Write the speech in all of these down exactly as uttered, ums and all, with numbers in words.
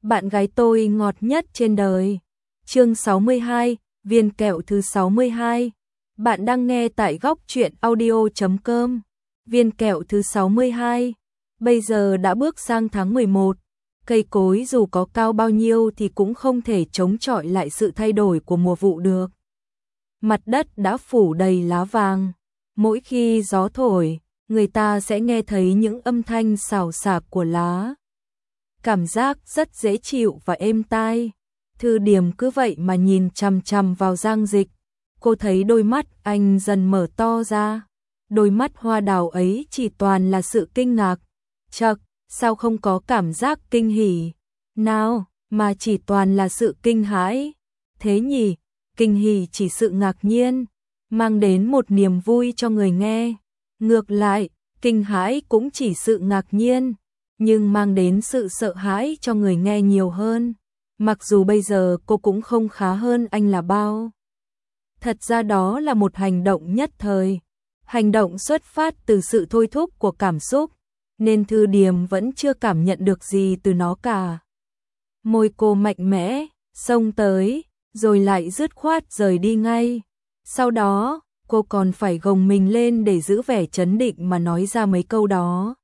Bạn gái tôi ngọt nhất trên đời. Chương sáu mươi hai, viên kẹo thứ sáu mươi hai. Bạn đang nghe tại góc truyện audio chấm com. Viên kẹo thứ sáu mươi hai. Bây giờ đã bước sang tháng mười một. Cây cối dù có cao bao nhiêu thì cũng không thể chống chọi lại sự thay đổi của mùa vụ được. Mặt đất đã phủ đầy lá vàng. Mỗi khi gió thổi, người ta sẽ nghe thấy những âm thanh xào xạc của lá. Cảm giác rất dễ chịu và êm tai. Thư Điềm cứ vậy mà nhìn chằm chằm vào Giang Dịch. Cô thấy đôi mắt anh dần mở to ra. Đôi mắt hoa đào ấy chỉ toàn là sự kinh ngạc. Chậc, sao không có cảm giác kinh hỉ nào, mà chỉ toàn là sự kinh hãi. Thế nhỉ, kinh hỉ chỉ sự ngạc nhiên, mang đến một niềm vui cho người nghe. Ngược lại, kinh hãi cũng chỉ sự ngạc nhiên, nhưng mang đến sự sợ hãi cho người nghe nhiều hơn. Mặc dù bây giờ cô cũng không khá hơn anh là bao. Thật ra đó là một hành động nhất thời. Hành động xuất phát từ sự thôi thúc của cảm xúc, nên Thư Điềm vẫn chưa cảm nhận được gì từ nó cả. Môi cô mạnh mẽ, xông tới, rồi lại dứt khoát rời đi ngay. Sau đó, cô còn phải gồng mình lên để giữ vẻ trấn định mà nói ra mấy câu đó.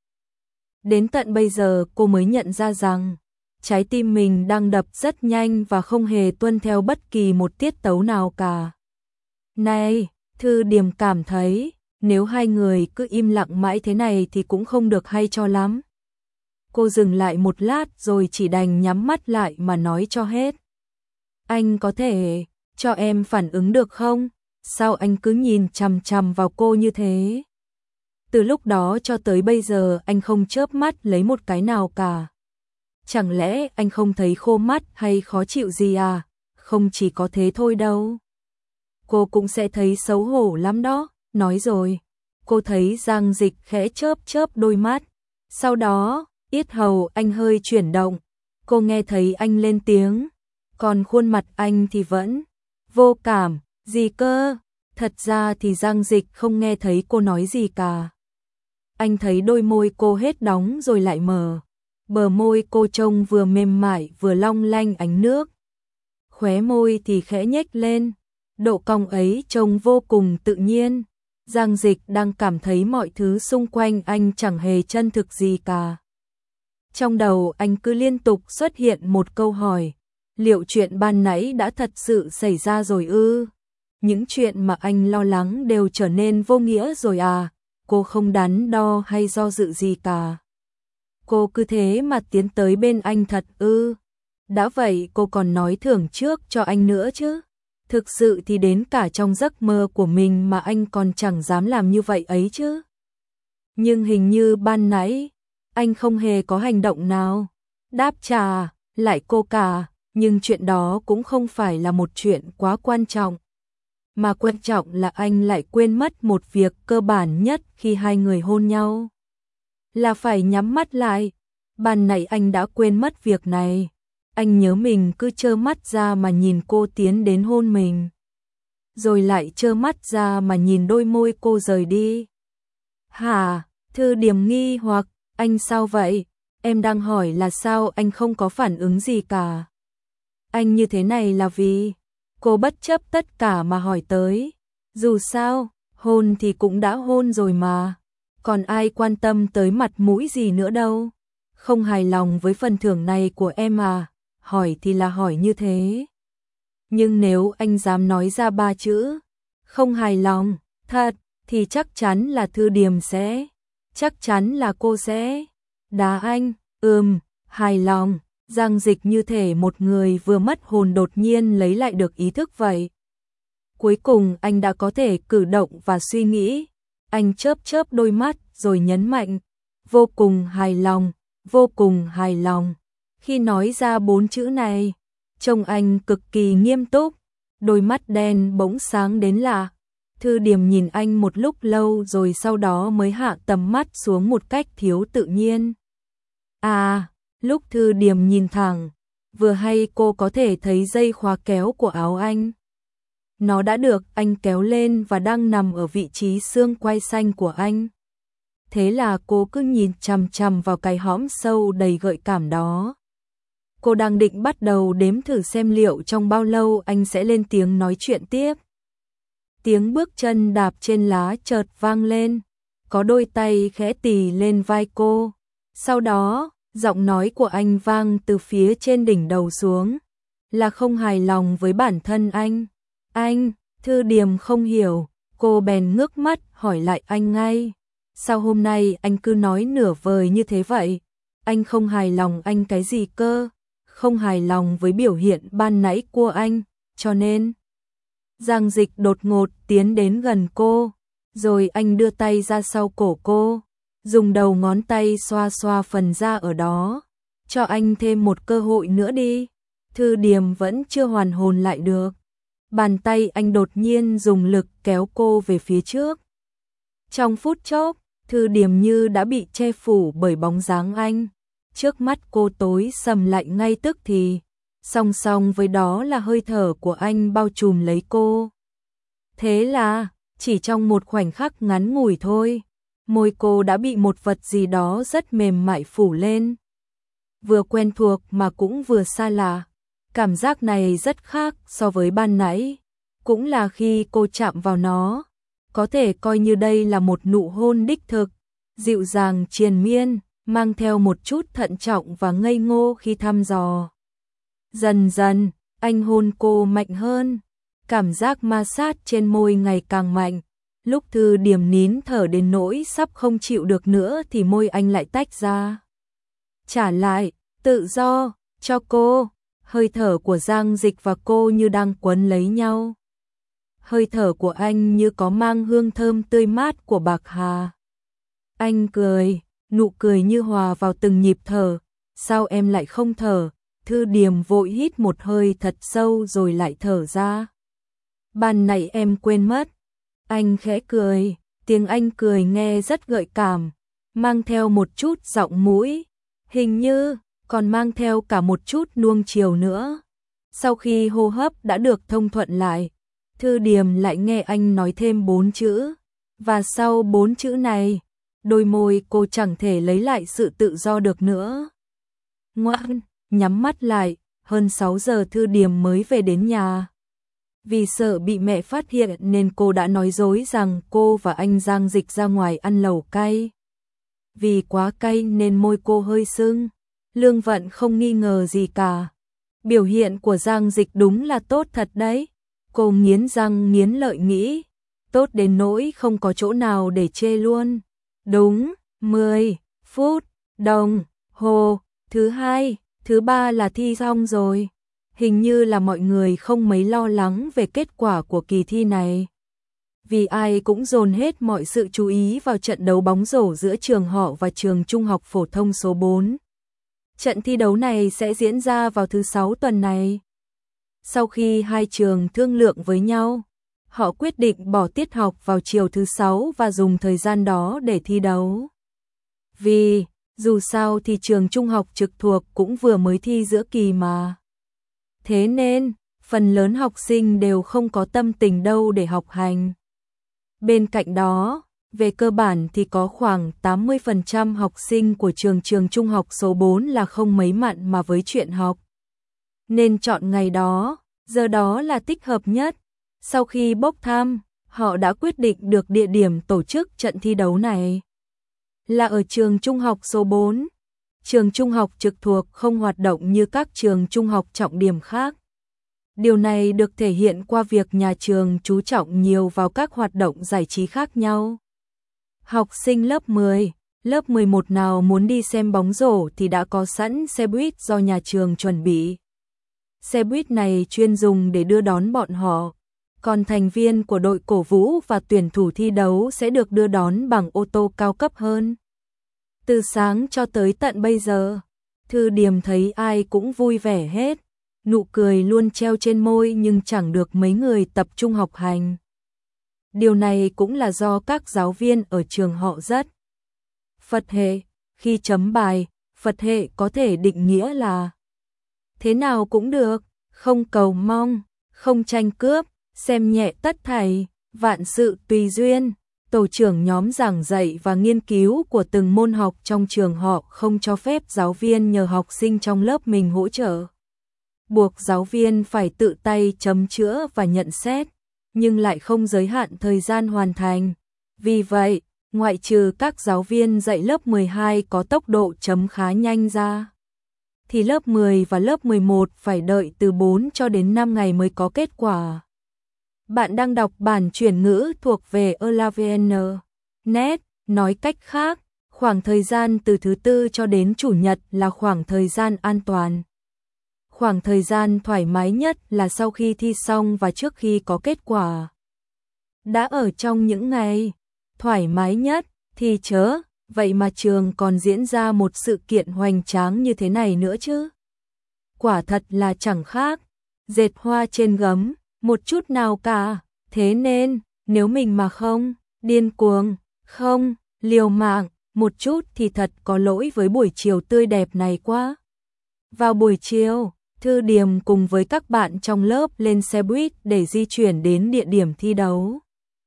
Đến tận bây giờ cô mới nhận ra rằng, trái tim mình đang đập rất nhanh và không hề tuân theo bất kỳ một tiết tấu nào cả. Này, Thư Điềm cảm thấy, nếu hai người cứ im lặng mãi thế này thì cũng không được hay cho lắm. Cô dừng lại một lát rồi chỉ đành nhắm mắt lại mà nói cho hết. Anh có thể cho em phản ứng được không? Sao anh cứ nhìn chằm chằm vào cô như thế? Từ lúc đó cho tới bây giờ anh không chớp mắt lấy một cái nào cả. Chẳng lẽ anh không thấy khô mắt hay khó chịu gì à? Không chỉ có thế thôi đâu. Cô cũng sẽ thấy xấu hổ lắm đó. Nói rồi, cô thấy Giang Dịch khẽ chớp chớp đôi mắt. Sau đó, yết hầu anh hơi chuyển động. Cô nghe thấy anh lên tiếng. Còn khuôn mặt anh thì vẫn vô cảm. Gì cơ? Thật ra thì Giang Dịch không nghe thấy cô nói gì cả. Anh thấy đôi môi cô hết đóng rồi lại mở. Bờ môi cô trông vừa mềm mại vừa long lanh ánh nước. Khóe môi thì khẽ nhếch lên. Độ cong ấy trông vô cùng tự nhiên. Giang Dịch đang cảm thấy mọi thứ xung quanh anh chẳng hề chân thực gì cả. Trong đầu anh cứ liên tục xuất hiện một câu hỏi. Liệu chuyện ban nãy đã thật sự xảy ra rồi ư? Những chuyện mà anh lo lắng đều trở nên vô nghĩa rồi à? Cô không đắn đo hay do dự gì cả. Cô cứ thế mà tiến tới bên anh thật ư? Đã vậy cô còn nói thưởng trước cho anh nữa chứ? Thực sự thì đến cả trong giấc mơ của mình mà anh còn chẳng dám làm như vậy ấy chứ. Nhưng hình như ban nãy, anh không hề có hành động nào. Đáp trả, lại cô cả, nhưng chuyện đó cũng không phải là một chuyện quá quan trọng. Mà quan trọng là anh lại quên mất một việc cơ bản nhất khi hai người hôn nhau. Là phải nhắm mắt lại. Ban nãy anh đã quên mất việc này. Anh nhớ mình cứ trơ mắt ra mà nhìn cô tiến đến hôn mình. Rồi lại trơ mắt ra mà nhìn đôi môi cô rời đi. Hả? Thư Điềm nghi hoặc, anh sao vậy? Em đang hỏi là sao anh không có phản ứng gì cả. Anh như thế này là vì... Cô bất chấp tất cả mà hỏi tới. Dù sao, hôn thì cũng đã hôn rồi mà. Còn ai quan tâm tới mặt mũi gì nữa đâu. Không hài lòng với phần thưởng này của em à? Hỏi thì là hỏi như thế. Nhưng nếu anh dám nói ra ba chữ không hài lòng, thật, thì chắc chắn là Thư Điềm sẽ, chắc chắn là cô sẽ đá anh. Ừm, hài lòng. Giang Dịch như thể một người vừa mất hồn đột nhiên lấy lại được ý thức vậy. Cuối cùng anh đã có thể cử động và suy nghĩ. Anh chớp chớp đôi mắt rồi nhấn mạnh. Vô cùng hài lòng, vô cùng hài lòng. Khi nói ra bốn chữ này, trông anh cực kỳ nghiêm túc. Đôi mắt đen bỗng sáng đến lạ. Thư Điềm nhìn anh một lúc lâu rồi sau đó mới hạ tầm mắt xuống một cách thiếu tự nhiên. À... Lúc Thư Điềm nhìn thẳng, vừa hay cô có thể thấy dây khóa kéo của áo anh. Nó đã được anh kéo lên và đang nằm ở vị trí xương quai xanh của anh. Thế là cô cứ nhìn chằm chằm vào cái hõm sâu đầy gợi cảm đó. Cô đang định bắt đầu đếm thử xem liệu trong bao lâu anh sẽ lên tiếng nói chuyện tiếp. Tiếng bước chân đạp trên lá chợt vang lên, có đôi tay khẽ tì lên vai cô. Sau đó, giọng nói của anh vang từ phía trên đỉnh đầu xuống, là không hài lòng với bản thân anh. Anh, Thư Điềm không hiểu, cô bèn ngước mắt hỏi lại anh ngay. Sao hôm nay anh cứ nói nửa vời như thế vậy? Anh không hài lòng anh cái gì cơ? Không hài lòng với biểu hiện ban nãy của anh, cho nên... Giang Dịch đột ngột tiến đến gần cô, rồi anh đưa tay ra sau cổ cô, dùng đầu ngón tay xoa xoa phần da ở đó. Cho anh thêm một cơ hội nữa đi. Thư Điềm vẫn chưa hoàn hồn lại được. Bàn tay anh đột nhiên dùng lực kéo cô về phía trước. Trong phút chốc, Thư Điềm như đã bị che phủ bởi bóng dáng anh. Trước mắt cô tối sầm lại ngay tức thì, song song với đó là hơi thở của anh bao trùm lấy cô. Thế là, chỉ trong một khoảnh khắc ngắn ngủi thôi, môi cô đã bị một vật gì đó rất mềm mại phủ lên. Vừa quen thuộc mà cũng vừa xa lạ. Cảm giác này rất khác so với ban nãy, cũng là khi cô chạm vào nó. Có thể coi như đây là một nụ hôn đích thực, dịu dàng triền miên, mang theo một chút thận trọng và ngây ngô khi thăm dò. Dần dần, anh hôn cô mạnh hơn, cảm giác ma sát trên môi ngày càng mạnh. Lúc Thư Điềm nín thở đến nỗi sắp không chịu được nữa thì môi anh lại tách ra. Trả lại, tự do, cho cô. Hơi thở của Giang Dịch và cô như đang quấn lấy nhau. Hơi thở của anh như có mang hương thơm tươi mát của bạc hà. Anh cười, nụ cười như hòa vào từng nhịp thở. Sao em lại không thở? Thư Điềm vội hít một hơi thật sâu rồi lại thở ra. Ban nãy em quên mất. Anh khẽ cười, tiếng anh cười nghe rất gợi cảm, mang theo một chút giọng mũi, hình như còn mang theo cả một chút nuông chiều nữa. Sau khi hô hấp đã được thông thuận lại, Thư Điềm lại nghe anh nói thêm bốn chữ, và sau bốn chữ này, đôi môi cô chẳng thể lấy lại sự tự do được nữa. Ngoan, nhắm mắt lại, hơn sáu giờ Thư Điềm mới về đến nhà. Vì sợ bị mẹ phát hiện nên cô đã nói dối rằng cô và anh Giang Dịch ra ngoài ăn lẩu cay. Vì quá cay nên môi cô hơi sưng. Lương Vận không nghi ngờ gì cả. Biểu hiện của Giang Dịch đúng là tốt thật đấy. Cô nghiến răng nghiến lợi nghĩ. Tốt đến nỗi không có chỗ nào để chê luôn. Đúng, mười phút, đồng, hồ, thứ hai, thứ ba là thi xong rồi. Hình như là mọi người không mấy lo lắng về kết quả của kỳ thi này. Vì ai cũng dồn hết mọi sự chú ý vào trận đấu bóng rổ giữa trường họ và trường trung học phổ thông số bốn. Trận thi đấu này sẽ diễn ra vào thứ sáu tuần này. Sau khi hai trường thương lượng với nhau, họ quyết định bỏ tiết học vào chiều thứ sáu và dùng thời gian đó để thi đấu. Vì, dù sao thì trường trung học trực thuộc cũng vừa mới thi giữa kỳ mà. Thế nên, phần lớn học sinh đều không có tâm tình đâu để học hành. Bên cạnh đó, về cơ bản thì có khoảng tám mươi phần trăm học sinh của trường trường trung học số bốn là không mấy mặn mà với chuyện học. Nên chọn ngày đó, giờ đó là thích hợp nhất. Sau khi bốc thăm, họ đã quyết định được địa điểm tổ chức trận thi đấu này là ở trường trung học số bốn. Trường trung học trực thuộc không hoạt động như các trường trung học trọng điểm khác. Điều này được thể hiện qua việc nhà trường chú trọng nhiều vào các hoạt động giải trí khác nhau. Học sinh lớp mười, lớp mười một nào muốn đi xem bóng rổ thì đã có sẵn xe buýt do nhà trường chuẩn bị. Xe buýt này chuyên dùng để đưa đón bọn họ, còn thành viên của đội cổ vũ và tuyển thủ thi đấu sẽ được đưa đón bằng ô tô cao cấp hơn. Từ sáng cho tới tận bây giờ, Thư Điềm thấy ai cũng vui vẻ hết, nụ cười luôn treo trên môi nhưng chẳng được mấy người tập trung học hành. Điều này cũng là do các giáo viên ở trường họ rất Phật hệ. Khi chấm bài, Phật hệ có thể định nghĩa là thế nào cũng được, không cầu mong, không tranh cướp, xem nhẹ tất thảy, vạn sự tùy duyên. tổ trưởng nhóm giảng dạy và nghiên cứu của từng môn học trong trường họ không cho phép giáo viên nhờ học sinh trong lớp mình hỗ trợ. Buộc giáo viên phải tự tay chấm chữa và nhận xét, nhưng lại không giới hạn thời gian hoàn thành. Vì vậy, ngoại trừ các giáo viên dạy lớp mười hai có tốc độ chấm khá nhanh ra, thì lớp mười và lớp mười một phải đợi từ bốn cho đến năm ngày mới có kết quả. Bạn đang đọc bản chuyển ngữ thuộc về elavn chấm net, nói cách khác, khoảng thời gian từ thứ tư cho đến chủ nhật là khoảng thời gian an toàn. Khoảng thời gian thoải mái nhất là sau khi thi xong và trước khi có kết quả. Đã ở trong những ngày thoải mái nhất thì chớ, vậy mà trường còn diễn ra một sự kiện hoành tráng như thế này nữa chứ. Quả thật là chẳng khác dệt hoa trên gấm một chút nào cả. Thế nên, nếu mình mà không điên cuồng, không liều mạng một chút thì thật có lỗi với buổi chiều tươi đẹp này quá. Vào buổi chiều, Thư Điềm cùng với các bạn trong lớp lên xe buýt để di chuyển đến địa điểm thi đấu.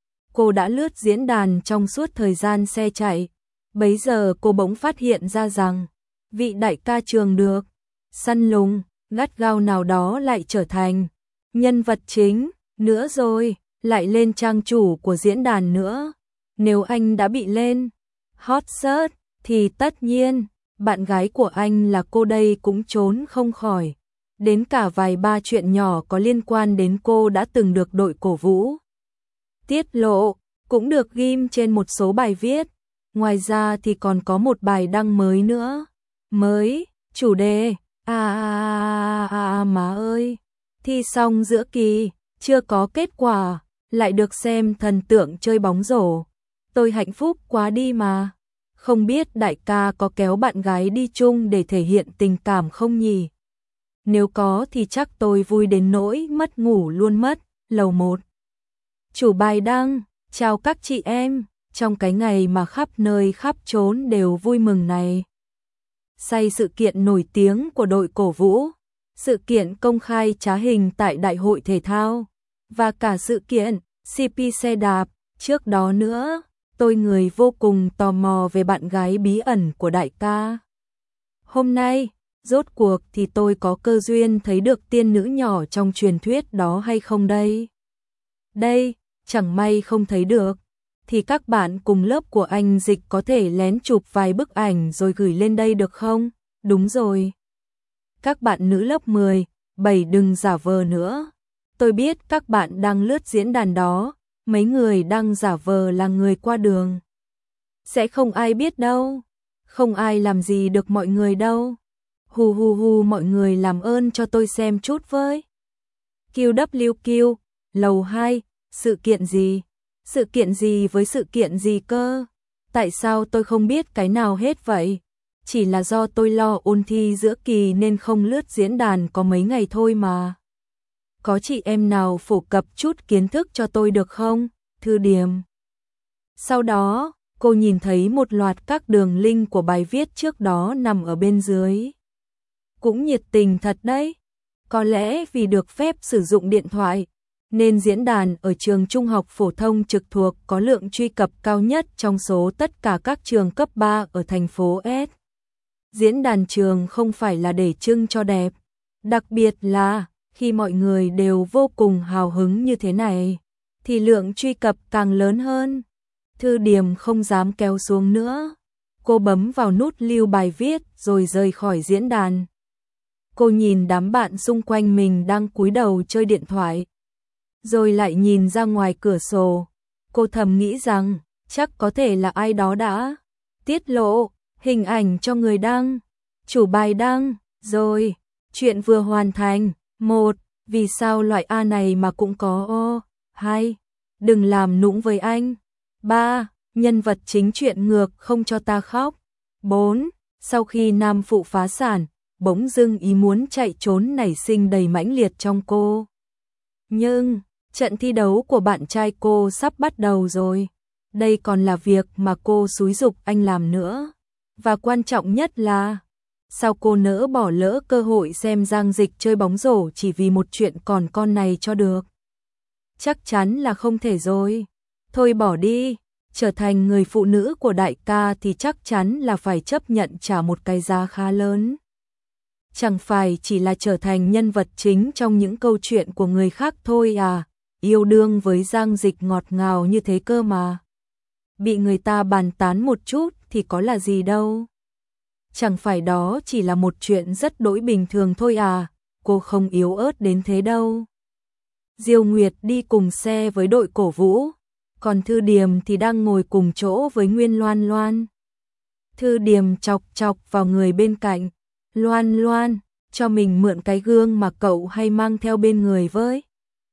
Cô đã lướt diễn đàn trong suốt thời gian xe chạy. Bấy giờ cô bỗng phát hiện ra rằng, vị đại ca trường được săn lùng, gắt gao nào đó lại trở thành nhân vật chính nữa rồi, lại lên trang chủ của diễn đàn nữa. Nếu anh đã bị lên hot search thì tất nhiên, bạn gái của anh là cô đây cũng trốn không khỏi. Đến cả vài ba chuyện nhỏ có liên quan đến cô đã từng được đội cổ vũ tiết lộ, cũng được ghim trên một số bài viết. Ngoài ra thì còn có một bài đăng mới nữa. Mới, chủ đề, à à à à má ơi, thi xong giữa kỳ, chưa có kết quả, lại được xem thần tượng chơi bóng rổ. Tôi hạnh phúc quá đi mà. Không biết đại ca có kéo bạn gái đi chung để thể hiện tình cảm không nhỉ? Nếu có thì chắc tôi vui đến nỗi mất ngủ luôn mất. Lầu một. Chủ bài đăng, chào các chị em, trong cái ngày mà khắp nơi khắp chốn đều vui mừng này. Say sự kiện nổi tiếng của đội cổ vũ, sự kiện công khai trá hình tại đại hội thể thao, và cả sự kiện xê pê xe đạp, trước đó nữa, tôi người vô cùng tò mò về bạn gái bí ẩn của đại ca. Hôm nay, rốt cuộc thì tôi có cơ duyên thấy được tiên nữ nhỏ trong truyền thuyết đó hay không đây? Đây, chẳng may không thấy được, thì các bạn cùng lớp của anh Dịch có thể lén chụp vài bức ảnh rồi gửi lên đây được không? Đúng rồi. Các bạn nữ lớp mười, bảy đừng giả vờ nữa. Tôi biết các bạn đang lướt diễn đàn đó, mấy người đang giả vờ là người qua đường. Sẽ không ai biết đâu, không ai làm gì được mọi người đâu. Hù hù hù, mọi người làm ơn cho tôi xem chút với. quy vê kép, lầu hai, sự kiện gì? Sự kiện gì với sự kiện gì cơ? Tại sao tôi không biết cái nào hết vậy? Chỉ là do tôi lo ôn thi giữa kỳ nên không lướt diễn đàn có mấy ngày thôi mà. Có chị em nào phổ cập chút kiến thức cho tôi được không? Thư Điềm. Sau đó, cô nhìn thấy một loạt các đường link của bài viết trước đó nằm ở bên dưới. Cũng nhiệt tình thật đấy. Có lẽ vì được phép sử dụng điện thoại, nên diễn đàn ở trường trung học phổ thông trực thuộc có lượng truy cập cao nhất trong số tất cả các trường cấp ba ở thành phố S. Diễn đàn trường không phải là để trưng cho đẹp, đặc biệt là khi mọi người đều vô cùng hào hứng như thế này, thì lượng truy cập càng lớn hơn. Thư Điềm không dám kéo xuống nữa. Cô bấm vào nút lưu bài viết rồi rời khỏi diễn đàn. Cô nhìn đám bạn xung quanh mình đang cúi đầu chơi điện thoại, rồi lại nhìn ra ngoài cửa sổ. Cô thầm nghĩ rằng chắc có thể là ai đó đã tiết lộ hình ảnh cho người đăng, chủ bài đăng. Rồi, chuyện vừa hoàn thành. Một, vì sao loại A này mà cũng có O? Hai, đừng làm nũng với anh. Ba, nhân vật chính chuyện ngược không cho ta khóc. Bốn, sau khi nam phụ phá sản, bỗng dưng ý muốn chạy trốn nảy sinh đầy mãnh liệt trong cô. Nhưng, trận thi đấu của bạn trai cô sắp bắt đầu rồi. Đây còn là việc mà cô xúi giục anh làm nữa. Và quan trọng nhất là, sao cô nỡ bỏ lỡ cơ hội xem Giang Dịch chơi bóng rổ chỉ vì một chuyện còn con này cho được? Chắc chắn là không thể rồi. Thôi bỏ đi, trở thành người phụ nữ của đại ca thì chắc chắn là phải chấp nhận trả một cái giá khá lớn. Chẳng phải chỉ là trở thành nhân vật chính trong những câu chuyện của người khác thôi à, yêu đương với Giang Dịch ngọt ngào như thế cơ mà. Bị người ta bàn tán một chút thì có là gì đâu. Chẳng phải đó chỉ là một chuyện rất đỗi bình thường thôi à, cô không yếu ớt đến thế đâu. Diêu Nguyệt đi cùng xe với đội cổ vũ, còn Thư Điềm thì đang ngồi cùng chỗ với Nguyên Loan Loan. Thư Điềm chọc chọc vào người bên cạnh, Loan Loan, cho mình mượn cái gương mà cậu hay mang theo bên người với.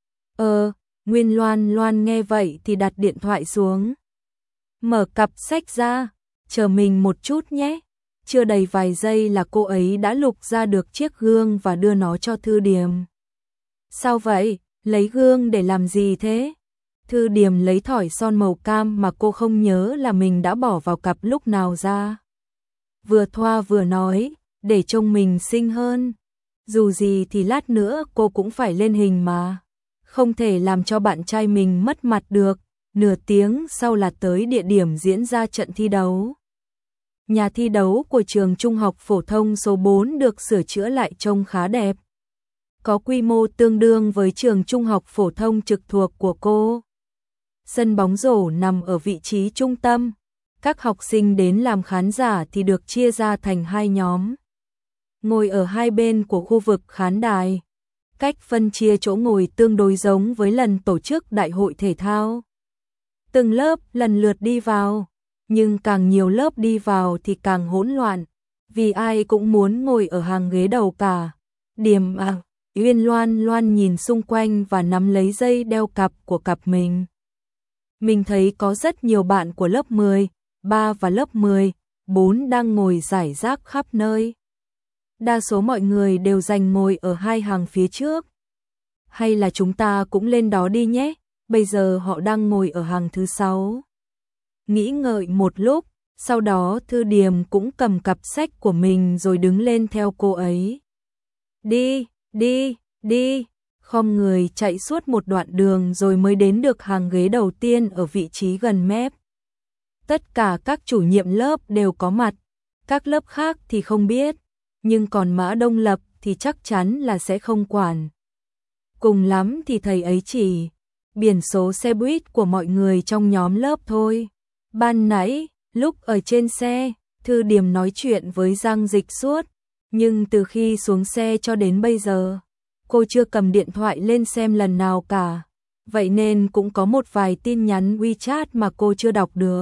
Ờ, Nguyên Loan Loan nghe vậy thì đặt điện thoại xuống. Mở cặp sách ra, chờ mình một chút nhé. Chưa đầy vài giây là cô ấy đã lục ra được chiếc gương và đưa nó cho Thư Điềm. Sao vậy, lấy gương để làm gì thế? Thư Điềm lấy thỏi son màu cam mà cô không nhớ là mình đã bỏ vào cặp lúc nào ra. Vừa thoa vừa nói, để trông mình xinh hơn. Dù gì thì lát nữa cô cũng phải lên hình mà. Không thể làm cho bạn trai mình mất mặt được. Nửa tiếng sau là tới địa điểm diễn ra trận thi đấu. Nhà thi đấu của trường trung học phổ thông số bốn được sửa chữa lại trông khá đẹp. Có quy mô tương đương với trường trung học phổ thông trực thuộc của cô. Sân bóng rổ nằm ở vị trí trung tâm. Các học sinh đến làm khán giả thì được chia ra thành hai nhóm. Ngồi ở hai bên của khu vực khán đài. Cách phân chia chỗ ngồi tương đối giống với lần tổ chức đại hội thể thao. Từng lớp lần lượt đi vào, nhưng càng nhiều lớp đi vào thì càng hỗn loạn, vì ai cũng muốn ngồi ở hàng ghế đầu cả. Điềm à, Uyên Loan Loan nhìn xung quanh và nắm lấy dây đeo cặp của cặp mình. Mình thấy có rất nhiều bạn của lớp mười, ba và lớp mười, bốn đang ngồi rải rác khắp nơi. Đa số mọi người đều dành ngồi ở hai hàng phía trước. Hay là chúng ta cũng lên đó đi nhé, bây giờ họ đang ngồi ở hàng thứ sáu. Nghĩ ngợi một lúc, sau đó Thư Điềm cũng cầm cặp sách của mình rồi đứng lên theo cô ấy. Đi, đi, đi, khom người chạy suốt một đoạn đường rồi mới đến được hàng ghế đầu tiên ở vị trí gần mép. Tất cả các chủ nhiệm lớp đều có mặt, các lớp khác thì không biết, nhưng còn Mã Đông Lập thì chắc chắn là sẽ không quản. Cùng lắm thì thầy ấy chỉ biển số xe buýt của mọi người trong nhóm lớp thôi. Ban nãy, lúc ở trên xe, Thư Điềm nói chuyện với Giang Dịch suốt, nhưng từ khi xuống xe cho đến bây giờ, cô chưa cầm điện thoại lên xem lần nào cả. Vậy nên cũng có một vài tin nhắn WeChat mà cô chưa đọc được.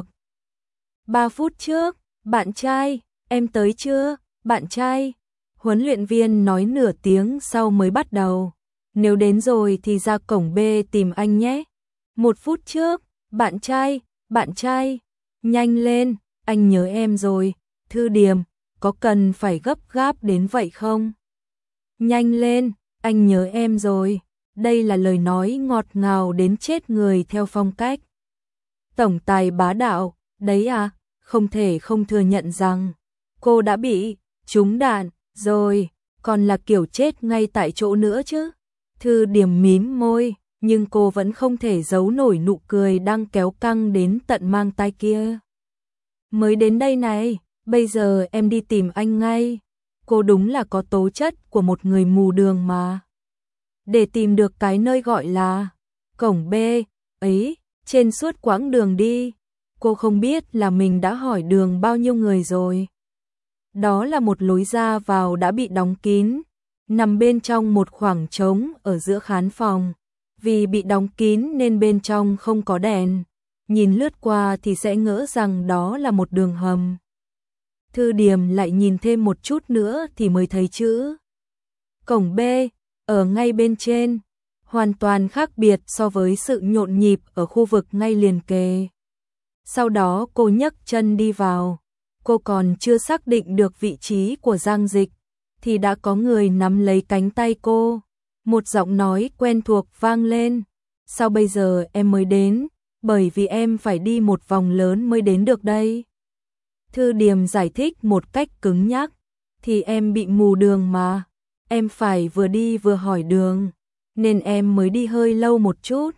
Ba phút trước, bạn trai, em tới chưa, bạn trai? Huấn luyện viên nói nửa tiếng sau mới bắt đầu. Nếu đến rồi thì ra cổng B tìm anh nhé. Một phút trước, bạn trai, bạn trai, nhanh lên, anh nhớ em rồi. Thư Điềm, có cần phải gấp gáp đến vậy không? Nhanh lên, anh nhớ em rồi. Đây là lời nói ngọt ngào đến chết người theo phong cách tổng tài bá đạo, đấy à, không thể không thừa nhận rằng cô đã bị trúng đạn rồi, còn là kiểu chết ngay tại chỗ nữa chứ. Thư Điềm mím môi, nhưng cô vẫn không thể giấu nổi nụ cười đang kéo căng đến tận mang tai kia. Mới đến đây này, bây giờ em đi tìm anh ngay. Cô đúng là có tố chất của một người mù đường mà. Để tìm được cái nơi gọi là cổng B ấy, trên suốt quãng đường đi, cô không biết là mình đã hỏi đường bao nhiêu người rồi. Đó là một lối ra vào đã bị đóng kín, nằm bên trong một khoảng trống ở giữa khán phòng. Vì bị đóng kín nên bên trong không có đèn, nhìn lướt qua thì sẽ ngỡ rằng đó là một đường hầm. Thư Điềm lại nhìn thêm một chút nữa thì mới thấy chữ cổng B ở ngay bên trên, hoàn toàn khác biệt so với sự nhộn nhịp ở khu vực ngay liền kề. Sau đó cô nhấc chân đi vào, cô còn chưa xác định được vị trí của Giang Dịch, thì đã có người nắm lấy cánh tay cô. Một giọng nói quen thuộc vang lên, sao bây giờ em mới đến, bởi vì em phải đi một vòng lớn mới đến được đây. Thư Điềm giải thích một cách cứng nhắc, thì em bị mù đường mà, em phải vừa đi vừa hỏi đường, nên em mới đi hơi lâu một chút.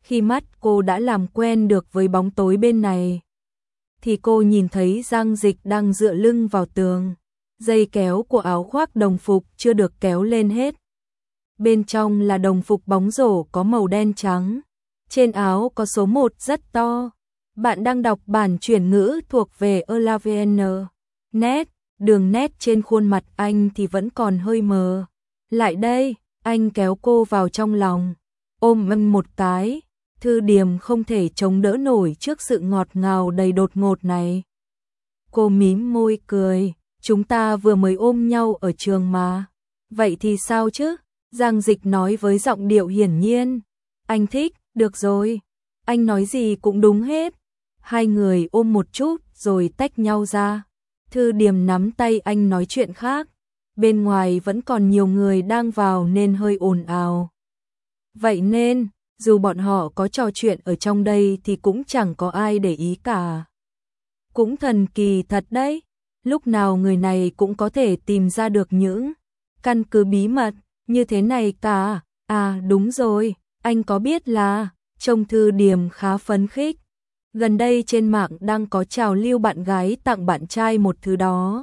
Khi mắt cô đã làm quen được với bóng tối bên này, thì cô nhìn thấy Giang Dịch đang dựa lưng vào tường. Dây kéo của áo khoác đồng phục chưa được kéo lên hết. Bên trong là đồng phục bóng rổ có màu đen trắng. Trên áo có số một rất to. Bạn đang đọc bản chuyển ngữ thuộc về Elavn. Nét, đường nét trên khuôn mặt anh thì vẫn còn hơi mờ. Lại đây, anh kéo cô vào trong lòng, ôm ầm một cái. Thư Điềm không thể chống đỡ nổi trước sự ngọt ngào đầy đột ngột này. Cô mím môi cười, chúng ta vừa mới ôm nhau ở trường mà. Vậy thì sao chứ? Giang Dịch nói với giọng điệu hiển nhiên. Anh thích, được rồi. Anh nói gì cũng đúng hết. Hai người ôm một chút rồi tách nhau ra. Thư Điềm nắm tay anh nói chuyện khác. Bên ngoài vẫn còn nhiều người đang vào nên hơi ồn ào. Vậy nên, dù bọn họ có trò chuyện ở trong đây thì cũng chẳng có ai để ý cả. Cũng thần kỳ thật đấy. Lúc nào người này cũng có thể tìm ra được những căn cứ bí mật như thế này cả. À đúng rồi, anh có biết là trông Thư Điềm khá phấn khích. Gần đây trên mạng đang có trào lưu bạn gái tặng bạn trai một thứ đó.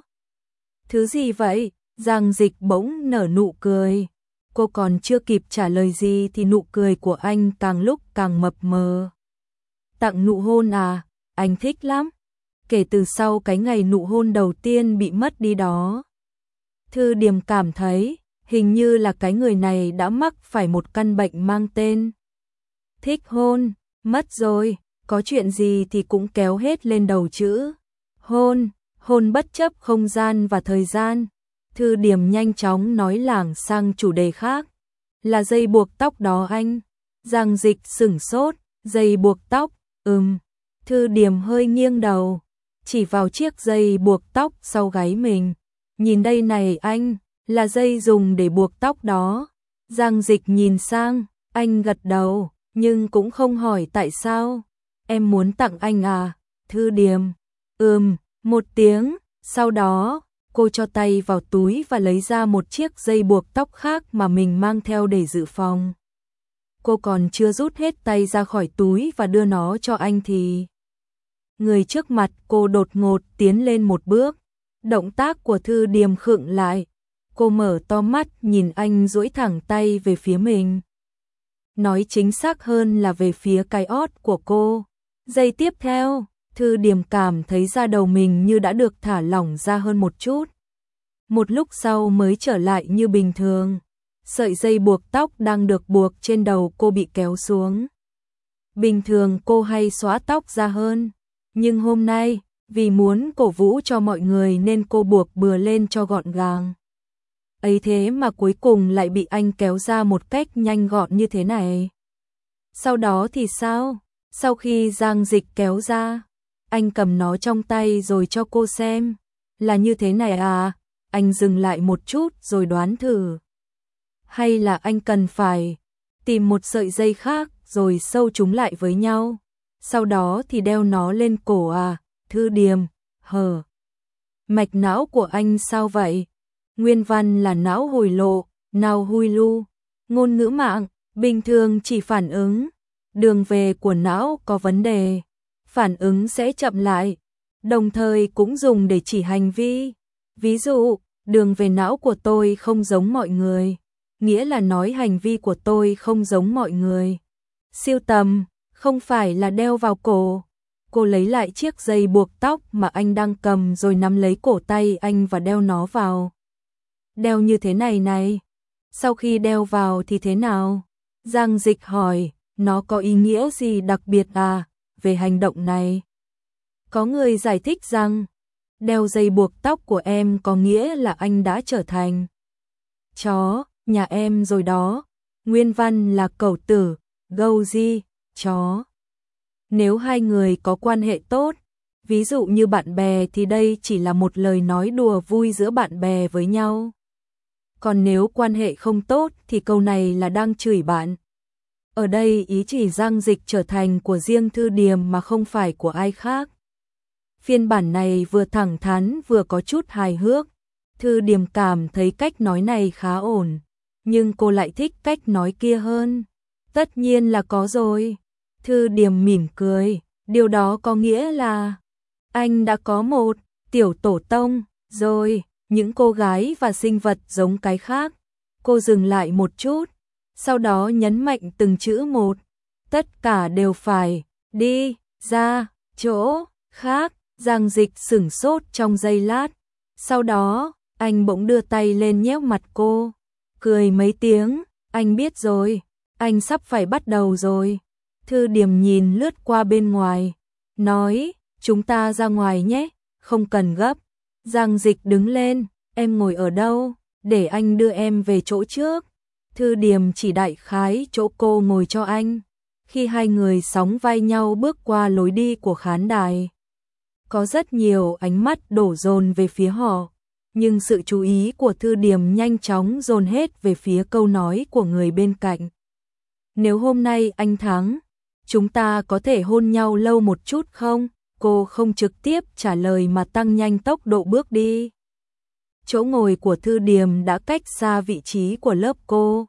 Thứ gì vậy? Giang Dịch bỗng nở nụ cười. Cô còn chưa kịp trả lời gì thì nụ cười của anh càng lúc càng mập mờ. Tặng nụ hôn à? Anh thích lắm. Kể từ sau cái ngày nụ hôn đầu tiên bị mất đi đó, Thư Điềm cảm thấy hình như là cái người này đã mắc phải một căn bệnh mang tên thích hôn. Mất rồi, có chuyện gì thì cũng kéo hết lên đầu chữ hôn, hôn bất chấp không gian và thời gian. Thư Điềm nhanh chóng nói lảng sang chủ đề khác. Là dây buộc tóc đó anh. Giang Dịch sửng sốt, dây buộc tóc, ừm. Thư Điềm hơi nghiêng đầu, chỉ vào chiếc dây buộc tóc sau gáy mình. Nhìn đây này anh, là dây dùng để buộc tóc đó. Giang Dịch nhìn sang, anh gật đầu, nhưng cũng không hỏi tại sao. Em muốn tặng anh à? Thư Điềm, ừm, một tiếng, sau đó cô cho tay vào túi và lấy ra một chiếc dây buộc tóc khác mà mình mang theo để dự phòng. Cô còn chưa rút hết tay ra khỏi túi và đưa nó cho anh thì người trước mặt cô đột ngột tiến lên một bước. Động tác của Thư Điềm khựng lại. Cô mở to mắt nhìn anh duỗi thẳng tay về phía mình. Nói chính xác hơn là về phía cái ót của cô. Giây tiếp theo, Thư Điềm cảm thấy da đầu mình như đã được thả lỏng ra hơn một chút. Một lúc sau mới trở lại như bình thường. Sợi dây buộc tóc đang được buộc trên đầu cô bị kéo xuống. Bình thường cô hay xóa tóc ra hơn, nhưng hôm nay, vì muốn cổ vũ cho mọi người nên cô buộc bừa lên cho gọn gàng. Ấy thế mà cuối cùng lại bị anh kéo ra một cách nhanh gọn như thế này. Sau đó thì sao? Sau khi Giang Dịch kéo ra, anh cầm nó trong tay rồi cho cô xem. Là như thế này à? Anh dừng lại một chút rồi đoán thử. Hay là anh cần phải tìm một sợi dây khác rồi sâu chúng lại với nhau, sau đó thì đeo nó lên cổ à? Thư Điềm, hờ. Mạch não của anh sao vậy? Nguyên văn là não hồi lộ, nào hui lu. Ngôn ngữ mạng, bình thường chỉ phản ứng. Đường về của não có vấn đề, phản ứng sẽ chậm lại, đồng thời cũng dùng để chỉ hành vi. Ví dụ, đường về não của tôi không giống mọi người, nghĩa là nói hành vi của tôi không giống mọi người. Siêu tầm, không phải là đeo vào cổ. Cô lấy lại chiếc dây buộc tóc mà anh đang cầm rồi nắm lấy cổ tay anh và đeo nó vào. Đeo như thế này này. Sau khi đeo vào thì thế nào? Giang Dịch hỏi, nó có ý nghĩa gì đặc biệt à, về hành động này? Có người giải thích rằng, đeo dây buộc tóc của em có nghĩa là anh đã trở thành chó nhà em rồi đó. Nguyên văn là cẩu tử, gâu di, chó. Nếu hai người có quan hệ tốt, ví dụ như bạn bè thì đây chỉ là một lời nói đùa vui giữa bạn bè với nhau. Còn nếu quan hệ không tốt thì câu này là đang chửi bạn. Ở đây ý chỉ Giang Dịch trở thành của riêng Thư Điềm mà không phải của ai khác. Phiên bản này vừa thẳng thắn vừa có chút hài hước. Thư Điềm cảm thấy cách nói này khá ổn, nhưng cô lại thích cách nói kia hơn. Tất nhiên là có rồi. Thư Điềm mỉm cười, điều đó có nghĩa là anh đã có một tiểu tổ tông rồi, những cô gái và sinh vật giống cái khác. Cô dừng lại một chút, sau đó nhấn mạnh từng chữ một, tất cả đều phải đi ra chỗ khác. Giang Dịch sửng sốt trong giây lát, sau đó anh bỗng đưa tay lên nhéo mặt cô, cười mấy tiếng, anh biết rồi, anh sắp phải bắt đầu rồi. Thư Điềm nhìn lướt qua bên ngoài, nói, chúng ta ra ngoài nhé, không cần gấp. Giang Dịch đứng lên, em ngồi ở đâu, để anh đưa em về chỗ trước. Thư Điềm chỉ đại khái chỗ cô ngồi cho anh. Khi hai người sóng vai nhau bước qua lối đi của khán đài, có rất nhiều ánh mắt đổ dồn về phía họ, nhưng sự chú ý của Thư Điềm nhanh chóng dồn hết về phía câu nói của người bên cạnh. Nếu hôm nay anh thắng, chúng ta có thể hôn nhau lâu một chút không? Cô không trực tiếp trả lời mà tăng nhanh tốc độ bước đi. Chỗ ngồi của Thư Điềm đã cách xa vị trí của lớp cô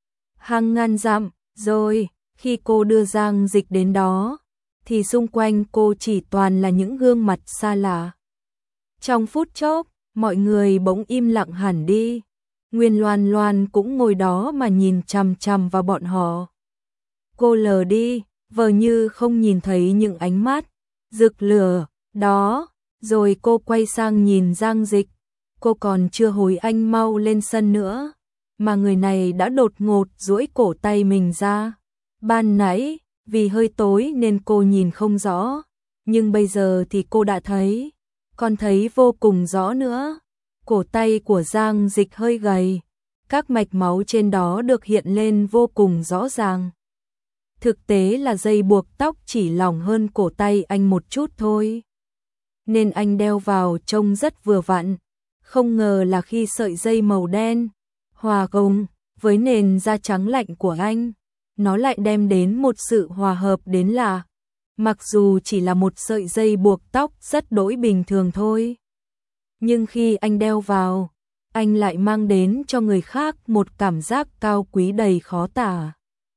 hàng ngàn dặm, rồi khi cô đưa Giang Dịch đến đó, thì xung quanh cô chỉ toàn là những gương mặt xa lạ. Trong phút chốc, mọi người bỗng im lặng hẳn đi. Nguyên Loan Loan cũng ngồi đó mà nhìn chằm chằm vào bọn họ. Cô lờ đi, vờ như không nhìn thấy những ánh mắt rực lửa đó, rồi cô quay sang nhìn Giang Dịch. Cô còn chưa hối anh mau lên sân nữa, mà người này đã đột ngột duỗi cổ tay mình ra. Ban nãy, vì hơi tối nên cô nhìn không rõ, nhưng bây giờ thì cô đã thấy, còn thấy vô cùng rõ nữa. Cổ tay của Giang Dịch hơi gầy, các mạch máu trên đó được hiện lên vô cùng rõ ràng. Thực tế là dây buộc tóc chỉ lỏng hơn cổ tay anh một chút thôi, nên anh đeo vào trông rất vừa vặn. Không ngờ là khi sợi dây màu đen hòa cùng với nền da trắng lạnh của anh, nó lại đem đến một sự hòa hợp đến lạ. Mặc dù chỉ là một sợi dây buộc tóc rất đỗi bình thường thôi, nhưng khi anh đeo vào, anh lại mang đến cho người khác một cảm giác cao quý đầy khó tả.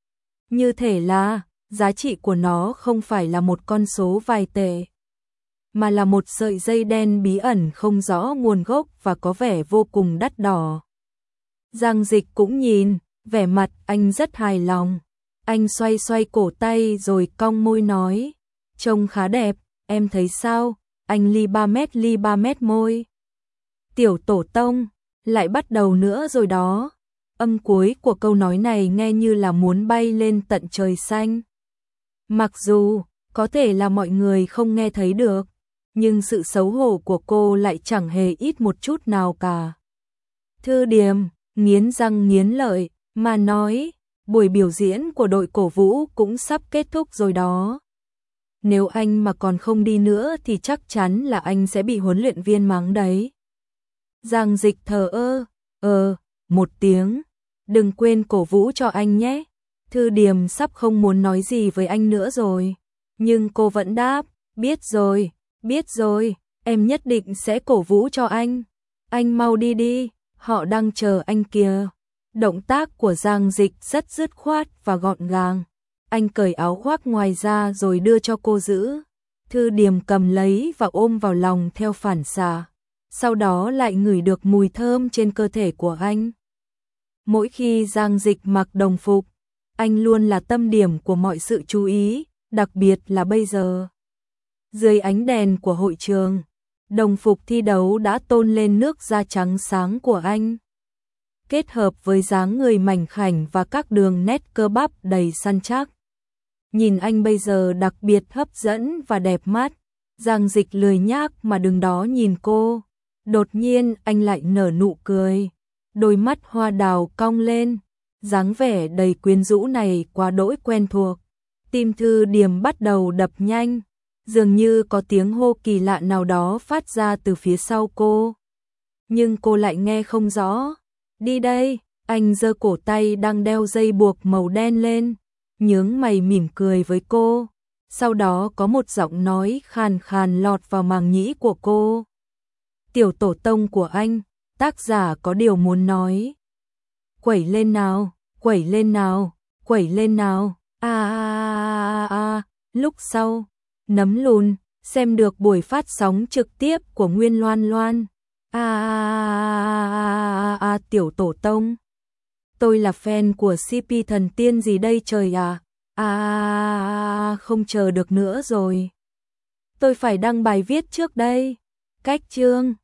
Như thể là giá trị của nó không phải là một con số vài tệ, mà là một sợi dây đen bí ẩn không rõ nguồn gốc và có vẻ vô cùng đắt đỏ. Giang Dịch cũng nhìn, vẻ mặt anh rất hài lòng. Anh xoay xoay cổ tay rồi cong môi nói, trông khá đẹp, em thấy sao? Anh ly ba mét ly ba mét môi. Tiểu tổ tông, lại bắt đầu nữa rồi đó. Âm cuối của câu nói này nghe như là muốn bay lên tận trời xanh. Mặc dù, có thể là mọi người không nghe thấy được, nhưng sự xấu hổ của cô lại chẳng hề ít một chút nào cả. Thư Điềm, nghiến răng nghiến lợi, mà nói, buổi biểu diễn của đội cổ vũ cũng sắp kết thúc rồi đó. Nếu anh mà còn không đi nữa thì chắc chắn là anh sẽ bị huấn luyện viên mắng đấy. Giang Dịch thờ ơ, ờ, một tiếng, đừng quên cổ vũ cho anh nhé. Thư Điềm sắp không muốn nói gì với anh nữa rồi, nhưng cô vẫn đáp, biết rồi, biết rồi, em nhất định sẽ cổ vũ cho anh. Anh mau đi đi, họ đang chờ anh kìa. Động tác của Giang Dịch rất dứt khoát và gọn gàng. Anh cởi áo khoác ngoài ra rồi đưa cho cô giữ. Thư Điềm cầm lấy và ôm vào lòng theo phản xạ. Sau đó lại ngửi được mùi thơm trên cơ thể của anh. Mỗi khi Giang Dịch mặc đồng phục, anh luôn là tâm điểm của mọi sự chú ý, đặc biệt là bây giờ. Dưới ánh đèn của hội trường, đồng phục thi đấu đã tôn lên nước da trắng sáng của anh. Kết hợp với dáng người mảnh khảnh và các đường nét cơ bắp đầy săn chắc. Nhìn anh bây giờ đặc biệt hấp dẫn và đẹp mắt. Giang Dịch lười nhác mà đứng đó nhìn cô. Đột nhiên anh lại nở nụ cười. Đôi mắt hoa đào cong lên. Dáng vẻ đầy quyến rũ này quá đỗi quen thuộc. Tim Thư Điềm bắt đầu đập nhanh. Dường như có tiếng hô kỳ lạ nào đó phát ra từ phía sau cô. Nhưng cô lại nghe không rõ. Đi đây, anh giơ cổ tay đang đeo dây buộc màu đen lên, nhướng mày mỉm cười với cô. Sau đó có một giọng nói khàn khàn lọt vào màng nhĩ của cô. Tiểu tổ tông của anh, tác giả có điều muốn nói. Quẩy lên nào, quẩy lên nào, quẩy lên nào. À, à, à, à, à. Lúc sau, nấm lùn, xem được buổi phát sóng trực tiếp của Nguyên Loan Loan. A a a a tiểu tổ tông. Tôi là fan của xê pê thần tiên gì đây trời à. À, à, à không chờ được nữa rồi. Tôi phải đăng bài viết trước đây. Cách chương